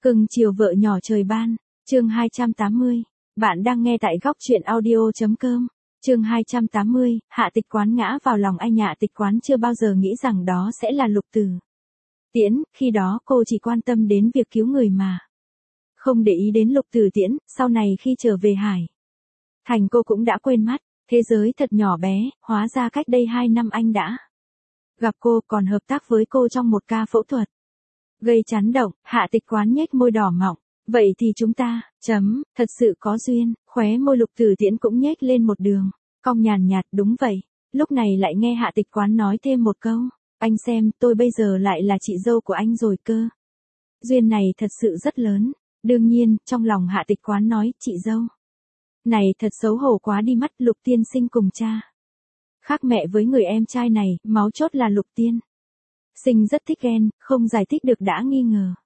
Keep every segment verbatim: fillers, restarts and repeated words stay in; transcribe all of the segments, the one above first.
Cưng chiều vợ nhỏ trời ban, chương hai trăm tám mươi. Bạn đang nghe tại góc truyện audio.com. Chương hai trăm tám mươi, Hạ Tịch Quán ngã vào lòng anh. Hạ Tịch Quán chưa bao giờ nghĩ rằng đó sẽ là Lục Tử Tiễn, khi đó cô chỉ quan tâm đến việc cứu người mà không để ý đến Lục Tử Tiễn. Sau này khi trở về Hải Thành cô cũng đã quên mất, thế giới thật nhỏ bé, hóa ra cách đây hai năm anh đã gặp cô, còn hợp tác với cô trong một ca phẫu thuật gây chấn động. Hạ Tịch Quán nhếch môi đỏ mọng, vậy thì chúng ta, chấm, thật sự có duyên. Khóe môi Lục Tử Tiễn cũng nhếch lên một đường cong nhàn nhạt, đúng vậy. Lúc này lại nghe Hạ Tịch Quán nói thêm một câu, anh xem, tôi bây giờ lại là chị dâu của anh rồi cơ. Duyên này thật sự rất lớn. Đương nhiên, trong lòng Hạ Tịch Quán nói, chị dâu này thật xấu hổ quá đi mất. Lục tiên sinh cùng cha khác mẹ với người em trai này, máu chốt là Lục tiên sinh rất thích ghen, không giải thích được đã nghi ngờ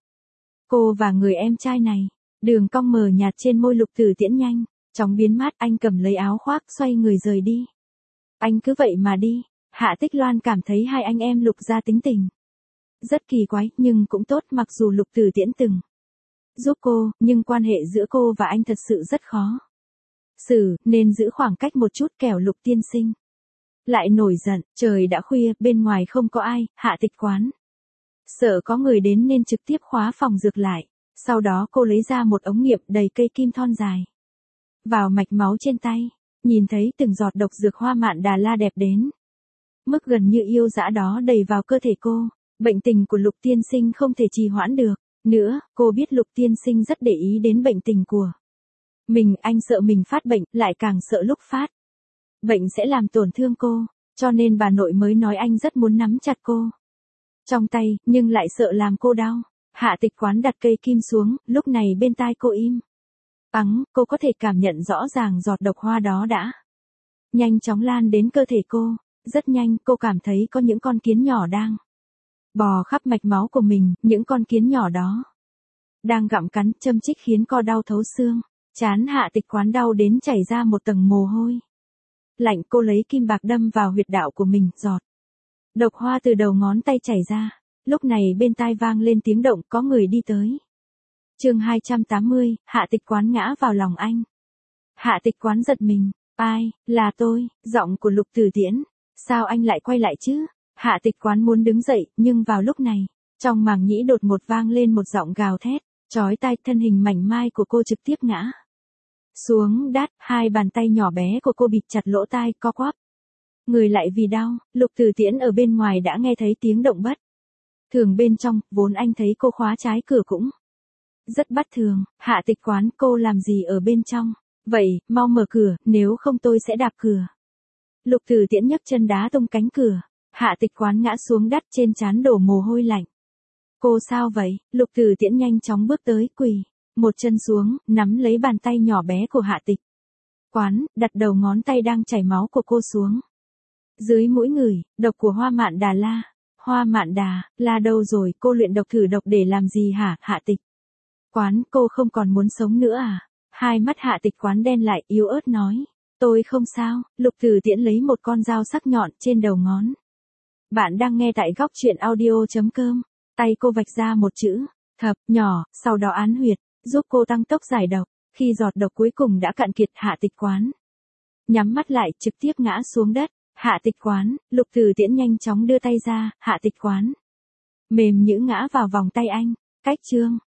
cô và người em trai này. Đường cong mờ nhạt trên môi Lục Tử Tiễn nhanh chóng biến mất. Anh cầm lấy áo khoác xoay người rời đi. Anh cứ vậy mà đi. Hạ Tích Loan cảm thấy hai anh em Lục gia tính tình rất kỳ quái, nhưng cũng tốt. Mặc dù Lục Tử Tiễn từng giúp cô, nhưng quan hệ giữa cô và anh thật sự rất khó xử, nên giữ khoảng cách một chút, kẻo Lục tiên sinh lại nổi giận. Trời đã khuya, bên ngoài không có ai. Hạ Tịch Quán sợ có người đến nên trực tiếp khóa phòng dược lại. Sau đó cô lấy ra một ống nghiệm đầy cây kim thon dài vào mạch máu trên tay. Nhìn thấy từng giọt độc dược Hoa Mạn Đà La đẹp đến mức gần như yêu dã đó đầy vào cơ thể cô. Bệnh tình của Lục tiên sinh không thể trì hoãn được nữa. Cô biết Lục tiên sinh rất để ý đến bệnh tình của mình. Anh sợ mình phát bệnh, lại càng sợ lúc phát bệnh sẽ làm tổn thương cô. Cho nên bà nội mới nói anh rất muốn nắm chặt cô trong tay, nhưng lại sợ làm cô đau. Hạ Tịch Quán đặt cây kim xuống, lúc này bên tai cô im ắng. Cô có thể cảm nhận rõ ràng giọt độc hoa đó đã nhanh chóng lan đến cơ thể cô. Rất nhanh, cô cảm thấy có những con kiến nhỏ đang bò khắp mạch máu của mình. Những con kiến nhỏ đó đang gặm cắn, châm chích khiến cô đau thấu xương. Trán Hạ Tịch Quán đau đến chảy ra một tầng mồ hôi lạnh. Cô lấy kim bạc đâm vào huyệt đạo của mình, giọt độc hoa từ đầu ngón tay chảy ra. Lúc này bên tai vang lên tiếng động, có người đi tới. Chương hai trăm tám mươi, Hạ Tịch Quán ngã vào lòng anh. Hạ Tịch Quán giật mình, ai, là tôi. Giọng của Lục Tử Tiễn. Sao anh lại quay lại chứ? Hạ Tịch Quán muốn đứng dậy, nhưng vào lúc này, trong màng nhĩ đột ngột vang lên một giọng gào thét chói tai. Thân hình mảnh mai của cô trực tiếp ngã xuống đát. Hai bàn tay nhỏ bé của cô bịt chặt lỗ tai, co quắp người lại vì đau. Lục Tử Tiễn ở bên ngoài đã nghe thấy tiếng động bất thường bên trong. Vốn anh thấy cô khóa trái cửa cũng rất bất thường. Hạ Tịch Quán, cô làm gì ở bên trong vậy? Mau mở cửa, nếu không tôi sẽ đạp cửa. Lục Tử Tiễn nhấc chân đá tung cánh cửa. Hạ Tịch Quán ngã xuống đất, trên trán đổ mồ hôi lạnh. Cô sao vậy? Lục Tử Tiễn nhanh chóng bước tới, quỳ một chân xuống, nắm lấy bàn tay nhỏ bé của Hạ Tịch Quán, đặt đầu ngón tay đang chảy máu của cô xuống dưới mũi người. Độc của Hoa Mạn Đà La. Hoa Mạn Đà La đâu rồi? Cô luyện độc thử độc để làm gì hả? Hạ Tịch Quán, cô không còn muốn sống nữa à? Hai mắt Hạ Tịch Quán đen lại, yếu ớt nói, tôi không sao. Lục Tử Tiễn lấy một con dao sắc nhọn trên đầu ngón. Bạn đang nghe tại góc truyện audio.com. Tay cô vạch ra một chữ thập nhỏ, sau đó án huyệt, giúp cô tăng tốc giải độc. Khi giọt độc cuối cùng đã cạn kiệt, Hạ Tịch Quán nhắm mắt lại, trực tiếp ngã xuống đất. Hạ Tịch Quán, Lục Tử Tiễn nhanh chóng đưa tay ra. Hạ Tịch Quán mềm nhũn ngã vào vòng tay anh. Cách chương